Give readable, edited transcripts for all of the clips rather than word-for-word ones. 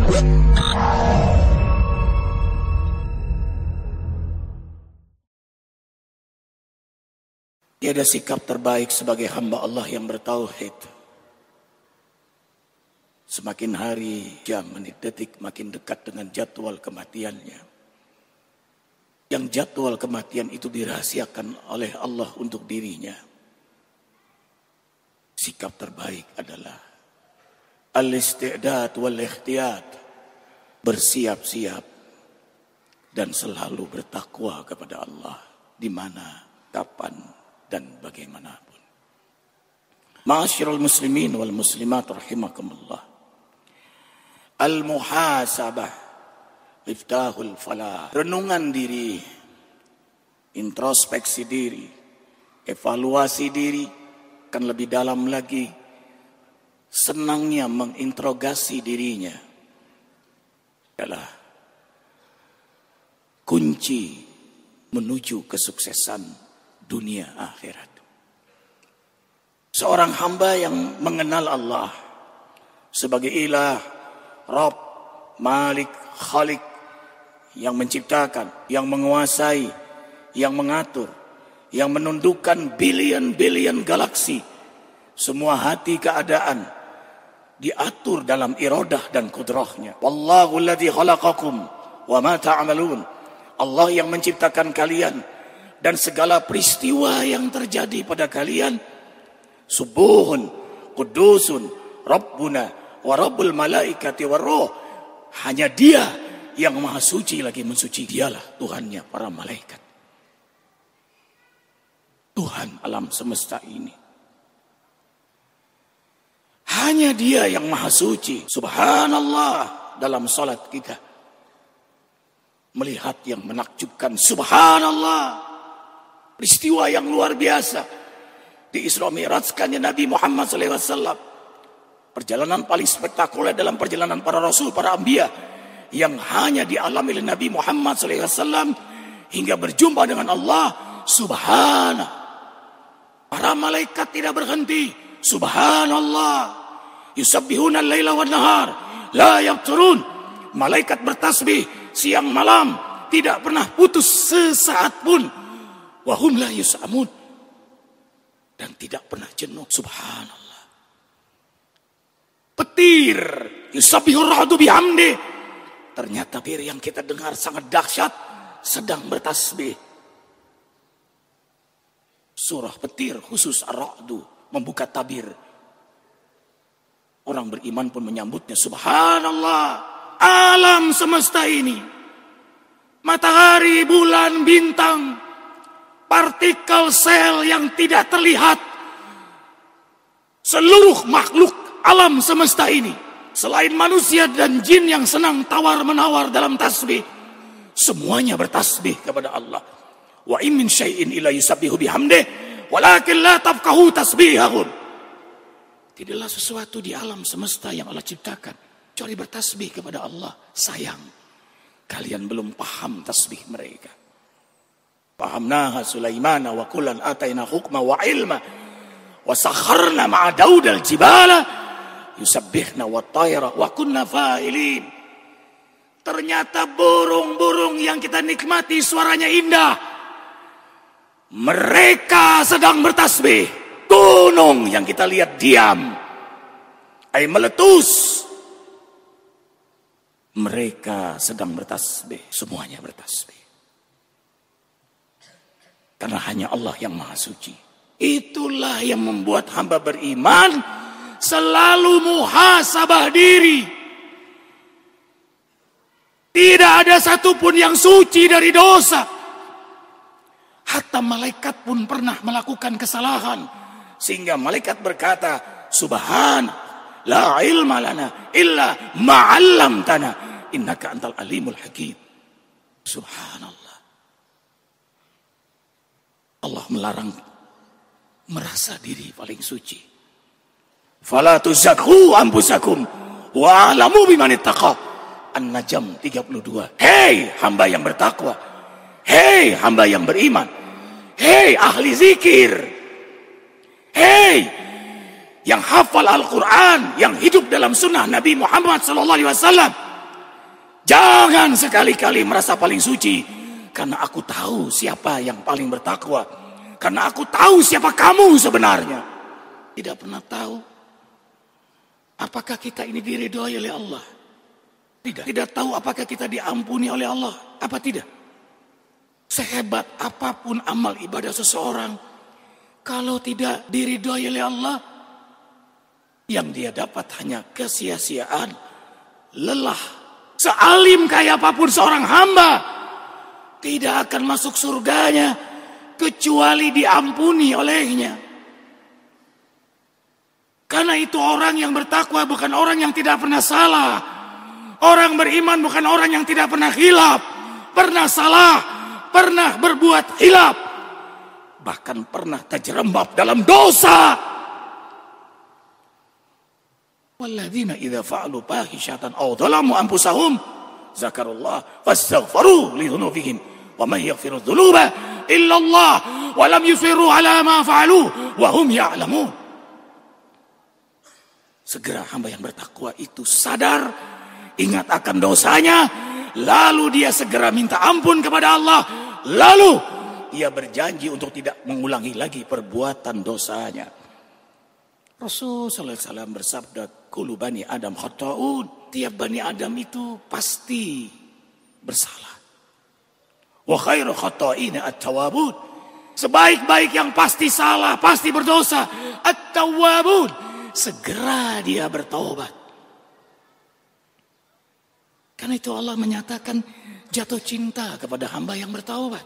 Tiada sikap terbaik sebagai hamba Allah yang bertauhid. Semakin hari, jam, menit, detik makin dekat dengan jadwal kematiannya. Yang jadwal kematian itu dirahasiakan oleh Allah untuk dirinya. Sikap terbaik adalah al-isti'dad wal-ikhtiyat. Bersiap-siap dan selalu bertakwa kepada Allah. Di mana, kapan, dan bagaimanapun. Ma'asyiral muslimin wal muslimat rahimakumullah. Al-muhasabah miftahul falah. Renungan diri, introspeksi diri, evaluasi diri, kan lebih dalam lagi senangnya menginterogasi dirinya adalah kunci menuju kesuksesan dunia akhirat. Seorang hamba yang mengenal Allah sebagai ilah, Rabb, Malik, Khalik, yang menciptakan, yang menguasai, yang mengatur, yang menundukkan bilion-bilion galaksi. Semua hati keadaan diatur dalam iradah dan kudrahnya. Wallahu alladzi khalaqakum wa ma ta'malun. Allah yang menciptakan kalian dan segala peristiwa yang terjadi pada kalian. Subuhun, kudusun, Rabbuna, wa Rabbul malaikati wa ruh. Hanya Dia yang maha suci lagi mensuci. Dialah Tuhannya para malaikat. Tuhan alam semesta ini. Hanya Dia yang maha suci. Subhanallah dalam salat kita. Melihat yang menakjubkan. Subhanallah. Peristiwa yang luar biasa. Di Isra Mi'rajkannya Nabi Muhammad SAW. Perjalanan paling spektakuler dalam perjalanan para rasul, para anbiya. Yang hanya dialami oleh Nabi Muhammad SAW. Hingga berjumpa dengan Allah. Subhanallah. Para malaikat tidak berhenti. Subhanallah. Yusabbihuna al-laila wa nahar. La yafturun. Malaikat bertasbih siang malam. Tidak pernah putus sesaat pun. Wahum la yus'amun. Dan tidak pernah jenuh. Subhanallah. Petir. Yusabbihur ra'du bihamdi. Ternyata petir yang kita dengar sangat dahsyat. Sedang bertasbih. Surah petir khusus ar-ra'du. Membuka tabir. Orang beriman pun menyambutnya. Subhanallah. Alam semesta ini. Matahari, bulan, bintang. Partikel sel yang tidak terlihat. Seluruh makhluk alam semesta ini. Selain manusia dan jin yang senang tawar-menawar dalam tasbih. Semuanya bertasbih kepada Allah. Wa in min syai'in illa yusabbihu bihamdih. Walakin la tafqahu tasbihahum. Tidaklah sesuatu di alam semesta yang Allah ciptakan. Kecuali bertasbih kepada Allah. Sayang. Kalian belum paham tasbih mereka. Fahamnaha Sulaimana wa kullan ataina hukma wa ilma wa sakharna ma'a Daudal jibala yusabbihna wa tayra wa kunna fa'ilin. Ternyata burung-burung yang kita nikmati suaranya indah. Mereka sedang bertasbih. Gunung yang kita lihat diam. Meletus. Mereka sedang bertasbih. Semuanya bertasbih. Karena hanya Allah yang maha suci. Itulah yang membuat hamba beriman selalu muhasabah diri. Tidak ada satupun yang suci dari dosa. Hatta malaikat pun pernah melakukan kesalahan. Sehingga malaikat berkata, Subhan, la ilma lana illa ma'allamtana. Innaka antal alimul hakim. Subhanallah. Allah melarang merasa diri paling suci. Fala tuzakku anfusakum wa alamu biman ittaqa. An-Najm 32. Hei hamba yang bertakwa. Hei hamba yang beriman. Hei ahli zikir. Hei yang hafal Al-Quran, yang hidup dalam sunnah Nabi Muhammad SAW. Jangan sekali-kali merasa paling suci. Karena aku tahu siapa yang paling bertakwa. Karena aku tahu siapa kamu sebenarnya. Tidak pernah tahu apakah kita ini diridhoi oleh Allah. Tidak tahu apakah kita diampuni oleh Allah. Apa tidak? Sehebat apapun amal ibadah seseorang, kalau tidak diridhoi oleh Allah, yang dia dapat hanya kesia-siaan, lelah. Sealim kayak apapun seorang hamba, tidak akan masuk surganya kecuali diampuni olehnya. Karena itu orang yang bertakwa bukan orang yang tidak pernah salah. Orang beriman bukan orang yang tidak pernah khilaf, pernah salah, pernah berbuat khilaf, bahkan pernah terjerembab dalam dosa. Walladzina idza fa'alu fahishatan aw dhalamu anfusahum zakarullah fastaghfiru li dzunubihim wa man yaghfiru dzunuba illa Allah wa lam yusirru ala ma fa'alu wa hum ya'lamun. Segera hamba yang bertakwa itu sadar, ingat akan dosanya, lalu dia segera minta ampun kepada Allah, lalu ia berjanji untuk tidak mengulangi lagi perbuatan dosanya. Rasul sallallahu alaihi wasallam bersabda, kullu bani Adam khata'un. Tiap bani Adam itu pasti bersalah. Wa khairu khata'ina at-tawwabun. Sebaik-baik yang pasti salah, pasti berdosa, at-tawwabun. Segera dia bertaubat. Karena itu Allah menyatakan jatuh cinta kepada hamba yang bertaubat.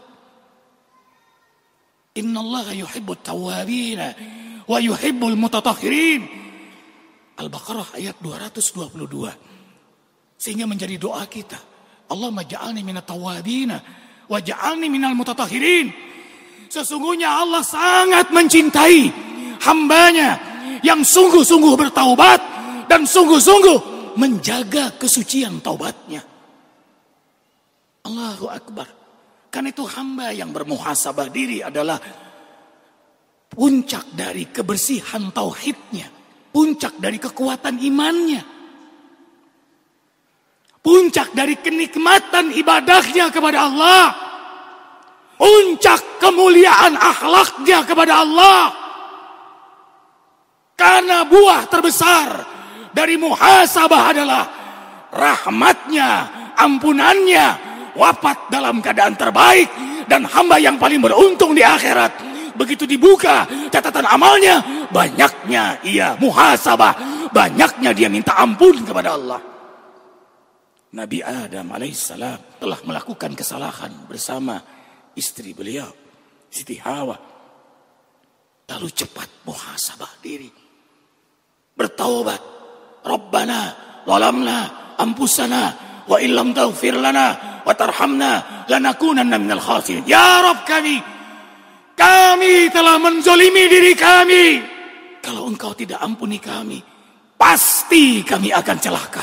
Innallaha yuhibbut tawwabina wa yuhibbul mutatahhirin. Al-Baqarah ayat 222. Sehingga menjadi doa kita, Allahumma ja'alni minat tawwabina wa ja'alni minal mutatahhirin. Sesungguhnya Allah sangat mencintai hambanya yang sungguh-sungguh bertaubat dan sungguh-sungguh menjaga kesucian taubatnya. Allahu Akbar. Karena itu hamba yang bermuhasabah diri adalah puncak dari kebersihan tauhidnya, puncak dari kekuatan imannya, puncak dari kenikmatan ibadahnya kepada Allah, puncak kemuliaan akhlaknya kepada Allah. Karena buah terbesar dari muhasabah adalah rahmatnya, ampunannya, wafat dalam keadaan terbaik, dan hamba yang paling beruntung di akhirat. Begitu dibuka catatan amalnya, banyaknya ia muhasabah, banyaknya dia minta ampun kepada Allah. Nabi Adam alaihissalam telah melakukan kesalahan bersama istri beliau, Siti Hawa. Lalu cepat muhasabah diri, bertaubat. Rabbana zalamna anfusana wa illam taghfir lana wa tarhamna lanakunanna minal khasirin. Ya Rabb, kami telah menzolimi diri kami. Kalau engkau tidak ampuni kami, pasti kami akan celaka.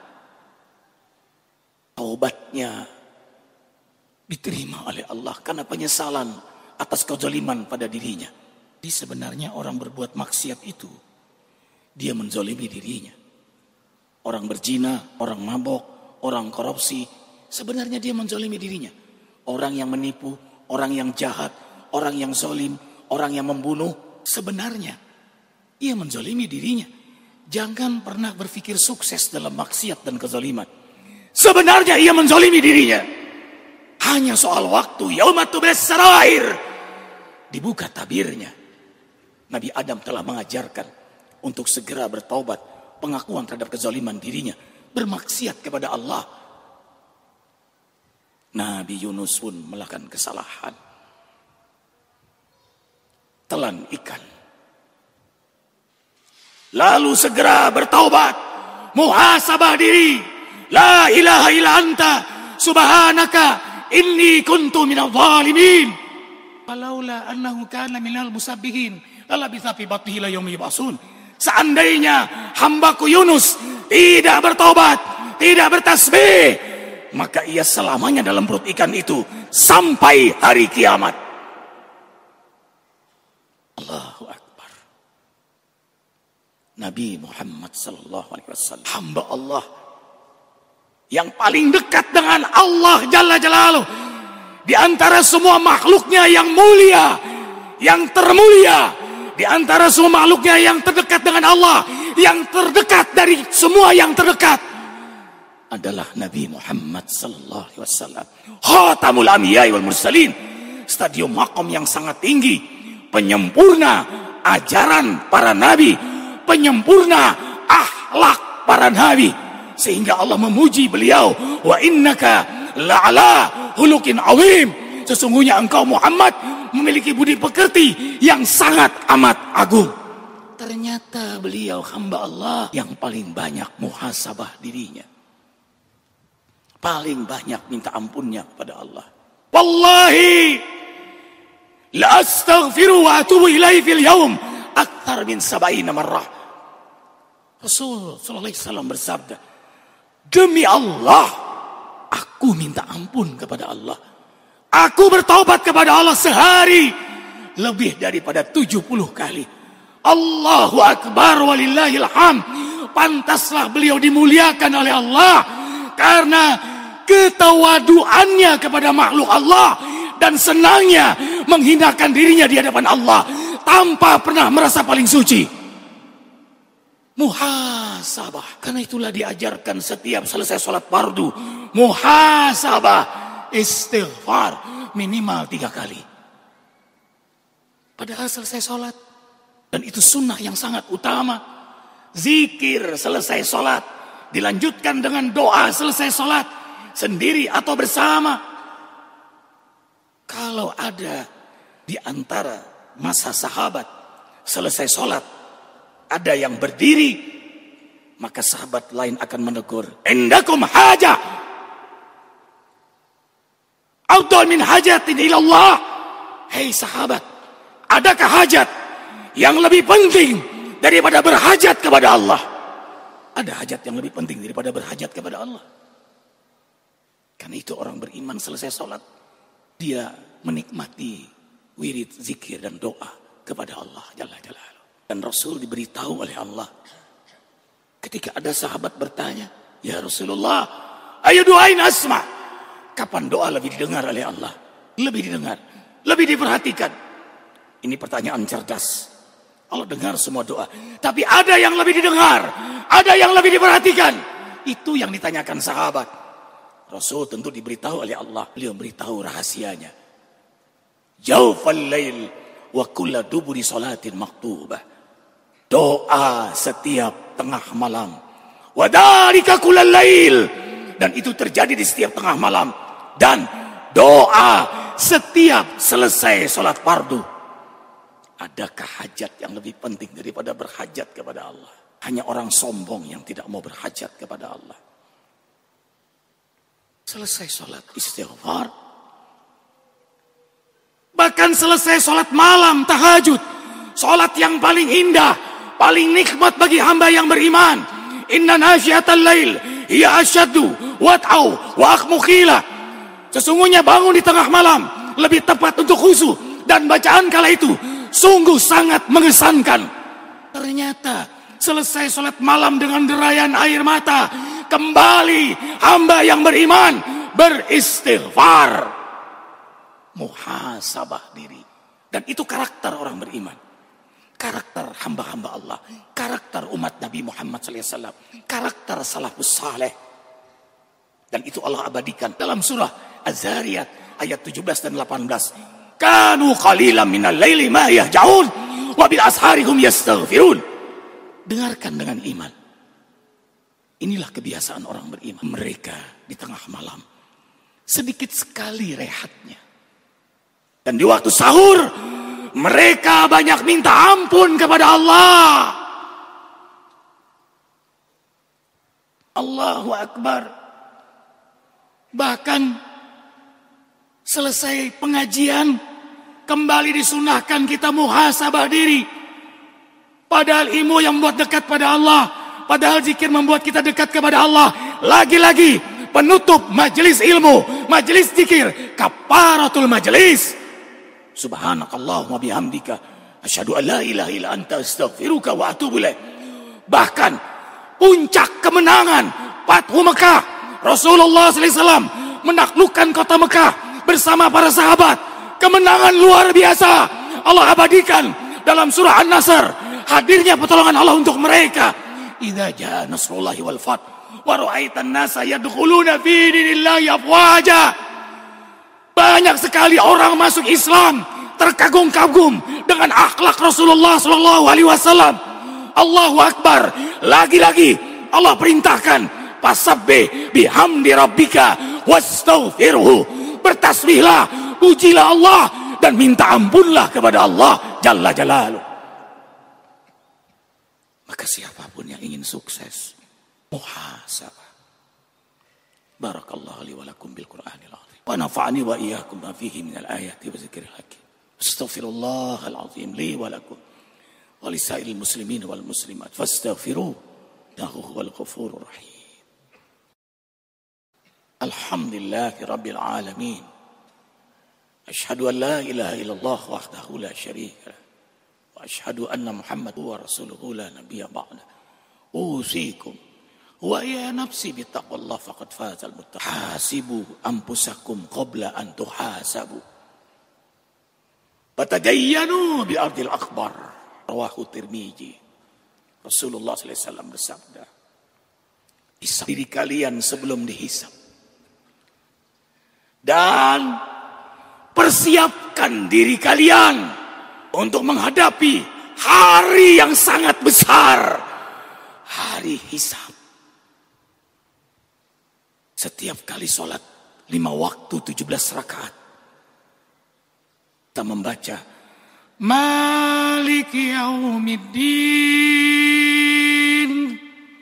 Taubatnya diterima oleh Allah karena penyesalan atas kezaliman pada dirinya. Jadi sebenarnya orang berbuat maksiat itu, dia menzolimi dirinya. Orang berzina, orang mabok, orang korupsi, sebenarnya dia menzolimi dirinya. Orang yang menipu, orang yang jahat, orang yang zalim, orang yang membunuh, sebenarnya ia menzalimi dirinya. Jangan pernah berpikir sukses dalam maksiat dan kezaliman. Sebenarnya ia menzalimi dirinya. Hanya soal waktu, yaumat tublas sarair, dibuka tabirnya. Nabi Adam telah mengajarkan untuk segera bertaubat, pengakuan terhadap kezaliman dirinya, bermaksiat kepada Allah. Nabi Yunus pun melakukan kesalahan, telan ikan. Lalu segera bertaubat, muhasabah diri. La ilaha illa anta subhanaka inni kuntu minadh dhalimin. Falaula annahu kana minal musabbihin lalabitha fi batnihi ila yaumi yub'atsun. Seandainya hambaku Yunus tidak bertaubat, tidak bertasbih, maka ia selamanya dalam perut ikan itu sampai hari kiamat. Allahu Akbar. Nabi Muhammad sallallahu alaihi wasallam, hamba Allah yang paling dekat dengan Allah Jalla Jalaluh, di antara semua makhluknya yang mulia, yang termulia, di antara semua makhluknya yang terdekat dengan Allah, yang terdekat dari semua yang terdekat adalah Nabi Muhammad sallallahu alaihi wasallam, khatamul anbiya'i wal mursalin, stadium maqam yang sangat tinggi, penyempurna ajaran para nabi, penyempurna akhlak para nabi, sehingga Allah memuji beliau, wa innaka la'ala hulukin azim, sesungguhnya engkau Muhammad memiliki budi pekerti yang sangat amat agung. Ternyata beliau hamba Allah yang paling banyak muhasabah dirinya, paling banyak minta ampunnya kepada Allah. Wallahi la astaghfiru wa atubu ilaihi fil yaum akthar min 70 marrah. Rasul sallallahu alaihi wasallam bersabda, demi Allah, aku minta ampun kepada Allah, aku bertaubat kepada Allah sehari lebih daripada 70 kali. Allahu akbar walillahil hamd. Pantaslah beliau dimuliakan oleh Allah karena ketawaduannya kepada makhluk Allah dan senangnya menghinakan dirinya di hadapan Allah tanpa pernah merasa paling suci. Muhasabah, karena itulah diajarkan setiap selesai sholat fardu, muhasabah, istighfar minimal 3 kali. Padahal selesai sholat, dan itu sunnah yang sangat utama. Zikir selesai sholat, dilanjutkan dengan doa selesai sholat, sendiri atau bersama. Kalau ada di antara masa sahabat selesai sholat ada yang berdiri, maka sahabat lain akan menegur, indakum hajah afdal min hajatin ilallah. Hei sahabat, adakah hajat yang lebih penting daripada berhajat kepada Allah? Ada hajat yang lebih penting daripada berhajat kepada Allah. Karena itu orang beriman selesai sholat, dia menikmati wirid, zikir dan doa kepada Allah Jalla Jalaluh. Dan Rasul diberitahu oleh Allah, ketika ada sahabat bertanya, ya Rasulullah, ayo doain asma, kapan doa lebih didengar oleh Allah? Lebih didengar, lebih diperhatikan. Ini pertanyaan cerdas. Allah dengar semua doa, tapi ada yang lebih didengar, ada yang lebih diperhatikan. Itu yang ditanyakan sahabat. Rasul tentu diberitahu oleh Allah, beliau beritahu rahasianya. Jawfal lail wa kulla duburi salatin maktubah. Doa setiap tengah malam. Wadarika kullal lail, dan itu terjadi di setiap tengah malam. Dan doa setiap selesai sholat fardu. Adakah hajat yang lebih penting daripada berhajat kepada Allah? Hanya orang sombong yang tidak mau berhajat kepada Allah. Selesai sholat istighfar, bahkan selesai sholat malam tahajud, sholat yang paling indah, paling nikmat bagi hamba yang beriman. Inna nasyiatal lail hiya asyaddu wat'au wa akhmu qila. Sesungguhnya bangun di tengah malam lebih tepat untuk khusyuk, dan bacaan kala itu sungguh sangat mengesankan. Ternyata selesai sholat malam dengan derayan air mata, kembali hamba yang beriman beristighfar, muhasabah diri. Dan itu karakter orang beriman, karakter hamba-hamba Allah, karakter umat Nabi Muhammad SAW, karakter salafus saleh. Dan itu Allah abadikan dalam surah Az-Zariyat ayat 17 dan 18. Kanu qalilan minal laili ma yahja'un wa bil ashari hum yastaghfirun. Dengarkan dengan iman. Inilah kebiasaan orang beriman. Mereka di tengah malam sedikit sekali rehatnya. Dan di waktu sahur mereka banyak minta ampun kepada Allah. Allahu Akbar. Bahkan selesai pengajian, kembali disunahkan kita muhasabah diri. Padahal ilmu yang membuat dekat pada Allah, padahal zikir membuat kita dekat kepada Allah. Lagi-lagi penutup majelis ilmu, majelis zikir, kafaratul majelis. Subhanakallahumma bihamdika asyhadu an la ilaha illa anta astaghfiruka wa atubu ilaik. Bahkan puncak kemenangan Fathu Mekah, Rasulullah SAW menaklukkan kota Mekah bersama para sahabat. Kemenangan luar biasa Allah abadikan dalam surah An-Nasr. Hadirnya pertolongan Allah untuk mereka. Idza jaa nasrullahi wal fath wa ra'aitan nasa yadkhuluna fi dinillahi afwaja. Banyak sekali orang masuk Islam, terkagum-kagum dengan akhlak Rasulullah sallallahu alaihi wasallam. Allahu Akbar. Lagi-lagi Allah perintahkan, fasabbih bihamdi rabbika wastaghfirhu. Bertasbihlah, pujilah Allah dan minta ampunlah kepada Allah jalla jalaluh. Maka siapapun yang ingin sukses, muhasabah. Barakallahu li wa lakum bil Qur'anil azim. Wa nafa'ani wa iyyakum ma fihi minal ayati wa dzikril hakim. Astaghfirullahal azim li wa lakum wa lisairil muslimin wal muslimat fastaghfiruhu innahu huwal ghafurur rahim. Alhamdulillahi rabbil alamin. Asyhadu an la ilaha illallah wahdahu la syarika lah. Wa asyhadu anna Muhammadan wa rasuluhu la nabiyya ba'da. Usikum wa ya nafsi bittaqwallah faqad fazal muttaqin. Hasibu anfusakum qabla an tuhasabu. Fatadayyanu bi ardil akbar. Rawahu Tirmizi. Rasulullah sallallahu alaihi wasallam bersabda, hisab diri kalian sebelum dihisab. Dan persiapkan diri kalian untuk menghadapi hari yang sangat besar, hari hisab. Setiap kali sholat 5 waktu 17 rakaat kita membaca Maliki yaumiddin.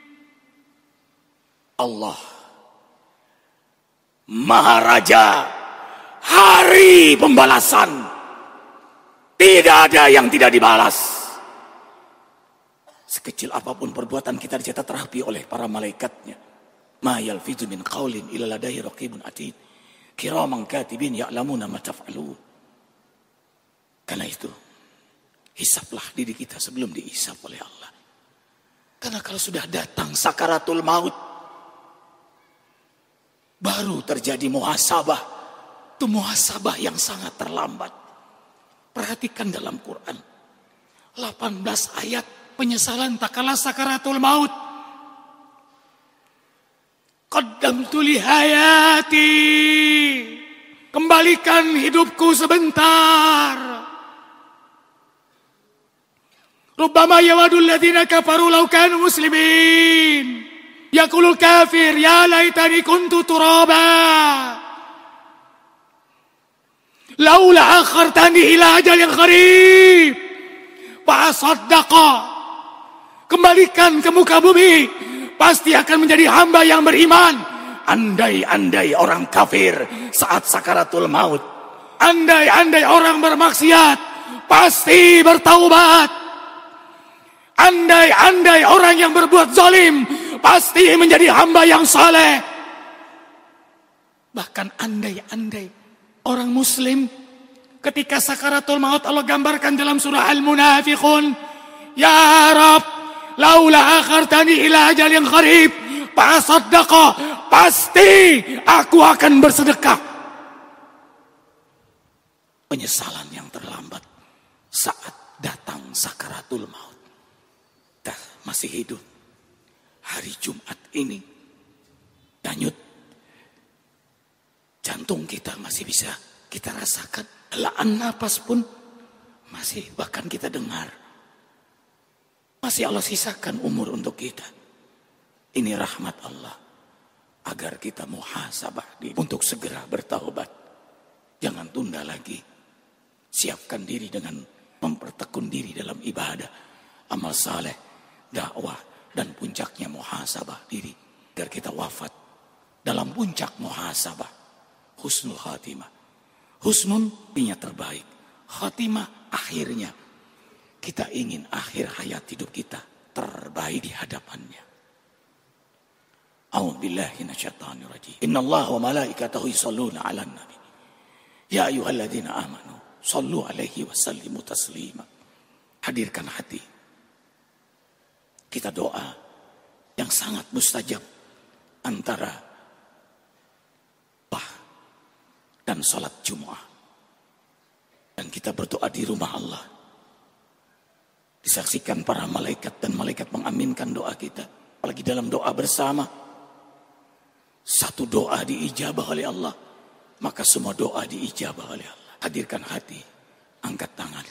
Allah Maharaja, hari pembalasan. Tidak ada yang tidak dibalas. Sekecil apapun perbuatan kita dicatat rapi oleh para malaikatnya. Ma yalfizu min qaulin illa ladaihi raqibun atid. Kiraman katibin ya'lamuna ma taf'alun. Karena itu, hisablah diri kita sebelum dihisab oleh Allah. Karena kalau sudah datang sakaratul maut, baru terjadi muhasabah. Itu muhasabah yang sangat terlambat. Perhatikan dalam Quran. 18 ayat penyesalan tak kalah sakaratul maut. Qaddamtu li hayati. Kembalikan hidupku sebentar. Rubbama yawadul ladzina kafaru law kanu muslimin. Yaqulul kafir ya laitani kuntu turaba. Laula akhartani ila ajalin qarib fa asaddaqa. Kembalikan ke muka bumi, pasti akan menjadi hamba yang beriman. Andai-andai orang kafir saat sakaratul maut, andai-andai orang bermaksiat pasti bertaubat. Andai-andai orang yang berbuat zalim pasti menjadi hamba yang saleh. Bahkan andai-andai orang muslim ketika sakaratul maut, Allah gambarkan dalam surah Al-Munafiqun, ya Rabb laula akhartani ila ajalin qarib fa saddaqa, pasti aku akan bersedekah. Penyesalan yang terlambat saat datang sakaratul maut. Kita masih hidup hari Jumat ini, danyut jantung kita masih bisa kita rasakan, helaan napas pun masih bahkan kita dengar. Masih Allah sisakan umur untuk kita. Ini rahmat Allah agar kita muhasabah untuk segera bertaubat. Jangan tunda lagi. Siapkan diri dengan mempertekun diri dalam ibadah, amal saleh, dakwah, dan puncaknya muhasabah diri agar kita wafat dalam puncak muhasabah. Husnul khatimah. Husnun artinya terbaik. Khatimah akhirnya. Kita ingin akhir hayat hidup kita terbaik di hadapannya. A'udzubillahi minasyaitonir rajim. Innallaha wa malaikatahu yusholluna 'alan nabi. Ya ayyuhalladzina amanu shallu 'alaihi wa sallimu taslima. Hadirkan hati. Kita doa yang sangat mustajab antara dan sholat Jumat. Dan kita berdoa di rumah Allah. Disaksikan para malaikat dan malaikat mengaminkan doa kita. Apalagi dalam doa bersama. Satu doa diijabah oleh Allah, maka semua doa diijabah oleh Allah. Hadirkan hati, angkat tangan.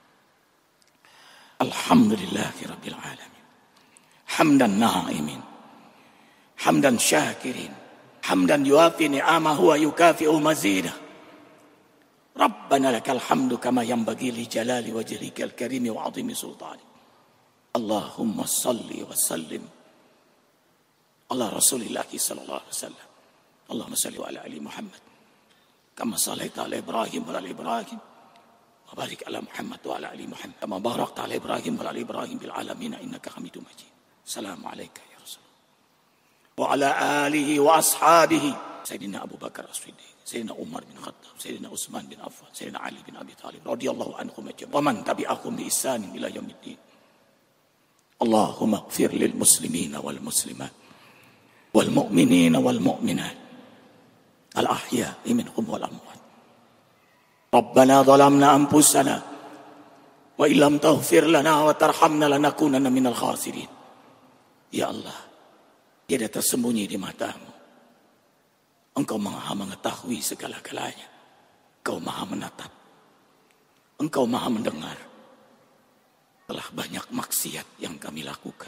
Alhamdulillahirabbil alamin. Hamdan na'imin. Hamdan syakirin. Hamdan yuafi ni'amahu wa yukafi'u mazidah. Rabbana lakal hamdu kama yanbaghi li jalali wajhikal karimi wa 'azimi sultani. Allahumma salli wa sallim ala Rasulillah sallallahu alaihi wasallam. Allahumma salli ala ali Muhammad kama sallaita ala Ibrahim wa ala Ibrahim wa barik ala Muhammad wa ala ali Muhammad kama barakta ala Ibrahim wa ala Ibrahim bil alamin innaka Hamidum Majid. Assalamu alayka ya Rasulullah wa ala alihi wa ashabihi Sayyidina Abu Bakar As-Siddiq, Sayyidina Umar bin Khattab, Sayyidina Utsman bin Affan, Sayyidina Ali bin Abi Thalib radhiyallahu anhum ajma'in wa man tabi'ahum bi ihsan ila yaumiddin. Allahumma ighfir lil muslimina wal muslimat wal mu'minina wal mu'minat al ahya'i minhum wal amwat. Rabbana dhalamna anfusana wa illam taghfir lana wa tarhamna lanakunanna minal khasirin. Ya Allah, tiada tersembunyi di matamu. Engkau maha mengetahui segala-galanya. Engkau maha menatap. Engkau maha mendengar. Telah banyak maksiat yang kami lakukan.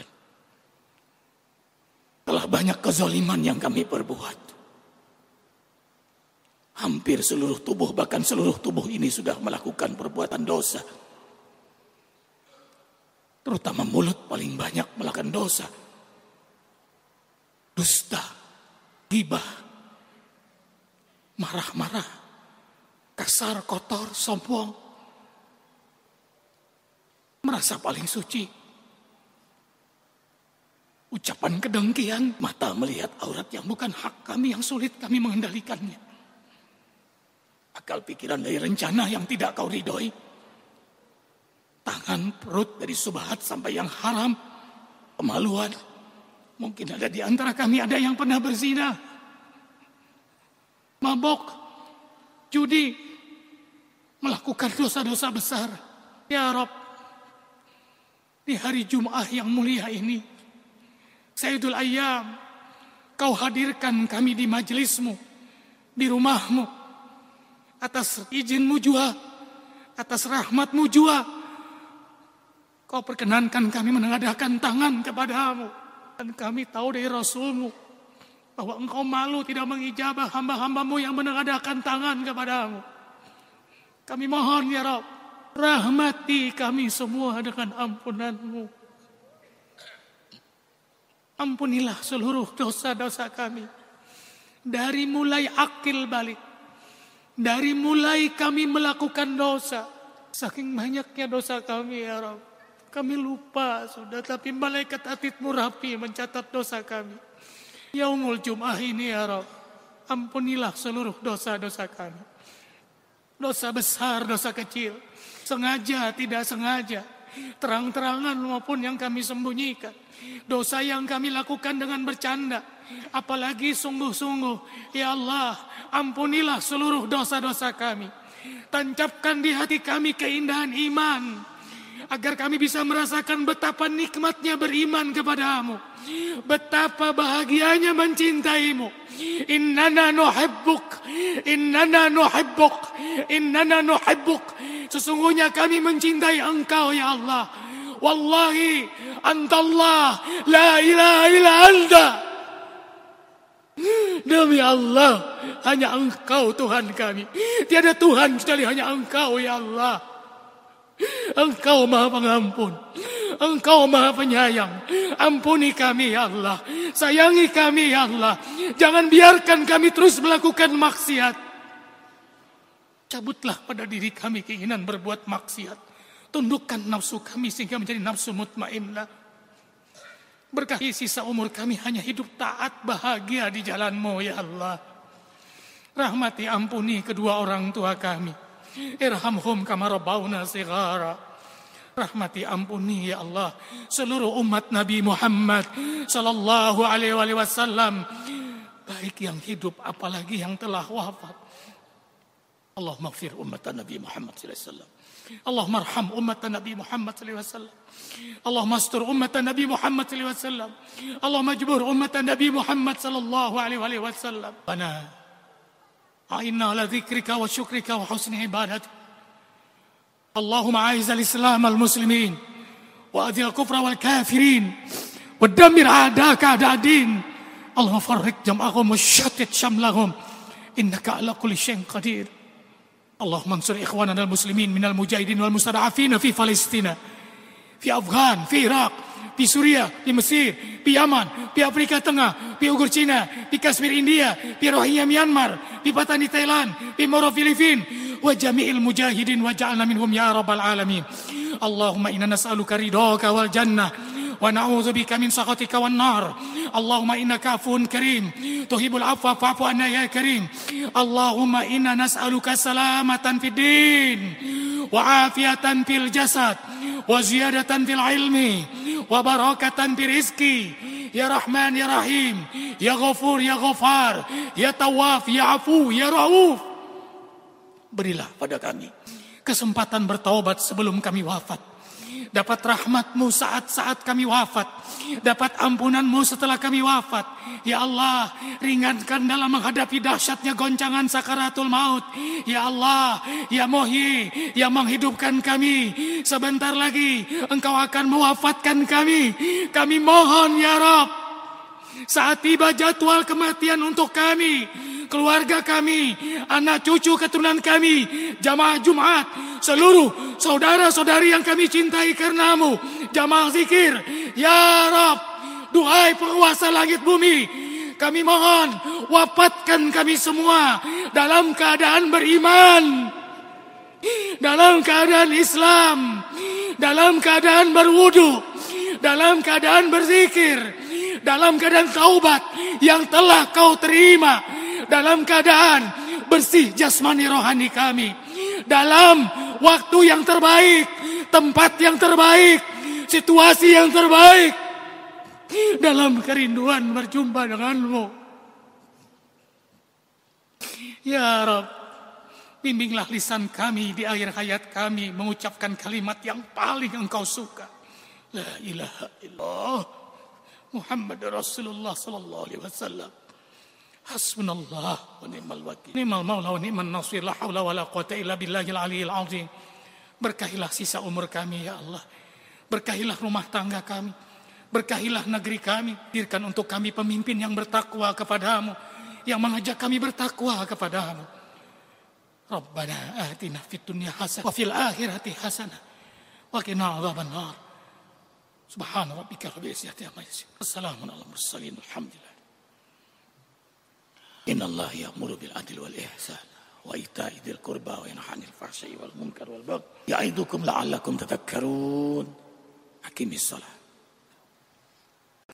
Telah banyak kezaliman yang kami perbuat. Hampir seluruh tubuh, bahkan seluruh tubuh ini sudah melakukan perbuatan dosa. Terutama mulut paling banyak melakukan dosa. Dusta, ghibah, marah-marah, kasar, kotor, sombong, merasa paling suci, ucapan kedengkian, mata melihat aurat yang bukan hak kami, yang sulit kami mengendalikannya, akal pikiran dari rencana yang tidak kau ridhoi, tangan perut dari subhat sampai yang haram, kemaluan. Mungkin ada di antara kami ada yang pernah berzina, mabok, judi, melakukan dosa-dosa besar. Ya Rabb, di hari Jumat yang mulia ini, Sayyidul Ayyam, kau hadirkan kami di majelismu, di rumahmu, atas izinmu jua, atas rahmatmu jua, kau perkenankan kami menengadahkan tangan kepadamu. Dan kami tahu dari Rasulmu bahwa engkau malu tidak mengijabah hamba-hambamu yang menengadahkan tangan kepadamu. Kami mohon ya Rabb, rahmati kami semua dengan ampunanmu. Ampunilah seluruh dosa-dosa kami. Dari mulai akil balik, dari mulai kami melakukan dosa, saking banyaknya dosa kami ya Rabb, kami lupa sudah, tapi malaikat atidmu rapi mencatat dosa kami. Yaumul Jum'ah ini ya Rabb, ampunilah seluruh dosa-dosa kami. Dosa besar, dosa kecil, sengaja, tidak sengaja, terang-terangan maupun yang kami sembunyikan. Dosa yang kami lakukan dengan bercanda, apalagi sungguh-sungguh. Ya Allah, ampunilah seluruh dosa-dosa kami. Tancapkan di hati kami keindahan iman, agar kami bisa merasakan betapa nikmatnya beriman kepadamu, betapa bahagianya mencintaimu. Innana nuhibbuk, innana nuhibbuk, innana nuhibbuk. Sesungguhnya kami mencintai engkau ya Allah. Wallahi antallah, la ilaha illa anta. Demi Allah, hanya engkau Tuhan kami. Tiada Tuhan kecuali hanya engkau ya Allah. Engkau maha pengampun, engkau maha penyayang. Ampuni kami ya Allah, sayangi kami ya Allah. Jangan biarkan kami terus melakukan maksiat. Cabutlah pada diri kami keinginan berbuat maksiat. Tundukkan nafsu kami sehingga menjadi nafsu mutmainnah. Berkahi sisa umur kami hanya hidup taat bahagia di jalan-Mu ya Allah. Rahmati ampuni kedua orang tua kami. Irhamhum kama rabbawna shighara. Rahmati ampuni ya Allah seluruh umat Nabi Muhammad sallallahu alaihi wasallam, baik yang hidup apalagi yang telah wafat. Allahumma ighfir ummatan Nabi Muhammad sallallahu alaihi wasallam. Allahumma arham ummatan Nabi Muhammad sallallahu alaihi wasallam. Allahumma astur ummatan Nabi Muhammad sallallahu alaihi wasallam. Allahumma ajbur ummatan Nabi Muhammad sallallahu alaihi wasallam. Bana a'inna ala dzikrika wa syukrika wa husni ibadatik. Allahumma a'izz al-islam al-muslimin wa adhil kufra wal kafirin wa dammir a'daka a'da'ad-din. Allahumma farriq jam'ahum wa shattit syamlahum innaka ala kulli syai'in qadir. Allahumma ansur ikhwanana al-muslimin minal mujahidin wal mustada'afin fi Palestina, fi Afghan, fi Iraq, fi Suria, di Mesir, di Yaman, di Afrika Tengah, di Uighur Cina, di Kashmir India, di Rohingya Myanmar, di Patani Thailand, di Moro Filipina, wa jami'il mujahidin wa ja'alna minhum ya rabbal alamin. Allahumma inna nas'aluka ridhaka wal jannah wa na'udzubika min sakhatika wan nar. Allahumma innaka afuwun karim tuhibbul afwa fa'fu anna ya karim. Allahumma inna nas'aluka salamatan fid din wa afiyatan fil jasad wa ziyadatan fil ilmi wa barakatan fil rizqi ya Rahman ya Rahim ya Ghafur ya Ghafar ya Tawwaf ya Afu ya Rauf. Berilah pada kami kesempatan bertaubat sebelum kami wafat, dapat rahmat-Mu saat-saat kami wafat, dapat ampunan-Mu setelah kami wafat. Ya Allah, ringankan dalam menghadapi dahsyatnya goncangan sakaratul maut. Ya Allah, Ya Muhyi, yang menghidupkan kami, sebentar lagi Engkau akan mewafatkan kami. Kami mohon ya Rabb, saat tiba jadwal kematian untuk kami, keluarga kami, anak cucu keturunan kami, jamaah Jumat, seluruh saudara-saudari yang kami cintai karena-Mu, jamaah zikir, ya Rabb, duhai penguasa langit bumi, kami mohon wafatkan kami semua dalam keadaan beriman, dalam keadaan Islam, dalam keadaan berwudu, dalam keadaan berzikir, dalam keadaan taubat yang telah Kau terima, dalam keadaan bersih jasmani rohani kami, dalam waktu yang terbaik, tempat yang terbaik, situasi yang terbaik, dalam kerinduan berjumpa denganmu. Ya Rabb, bimbinglah lisan kami di akhir hayat kami mengucapkan kalimat yang paling Engkau suka. La ilaha illallah Muhammad Rasulullah sallallahu alaihi wasallam. Hasbunallah wa ni'mal wakil. Ni'mal maula wa ni'man nasir. La haula wa la quwata illa billahil aliyil azim. Berkahilah sisa umur kami ya Allah. Berkahilah rumah tangga kami. Berkahilah negeri kami. Hadirkan untuk kami pemimpin yang bertakwa kepadamu, yang mengajak kami bertakwa kepadamu. Rabbana atina fid dunya hasanah wa fil akhirati hasanah wa qina adzabannar. Subhana rabbika rabbil izzati amma yasifun. Assalamun ala mursalin. Alhamdulillah. Innallaha ya'muru bil adli wal ihsan wa ita'i dzil qurba wa yanha 'anil fahsya'i wal munkar wal baghi ya'idukum la'allakum tadhakkarun. Aqimis shalah.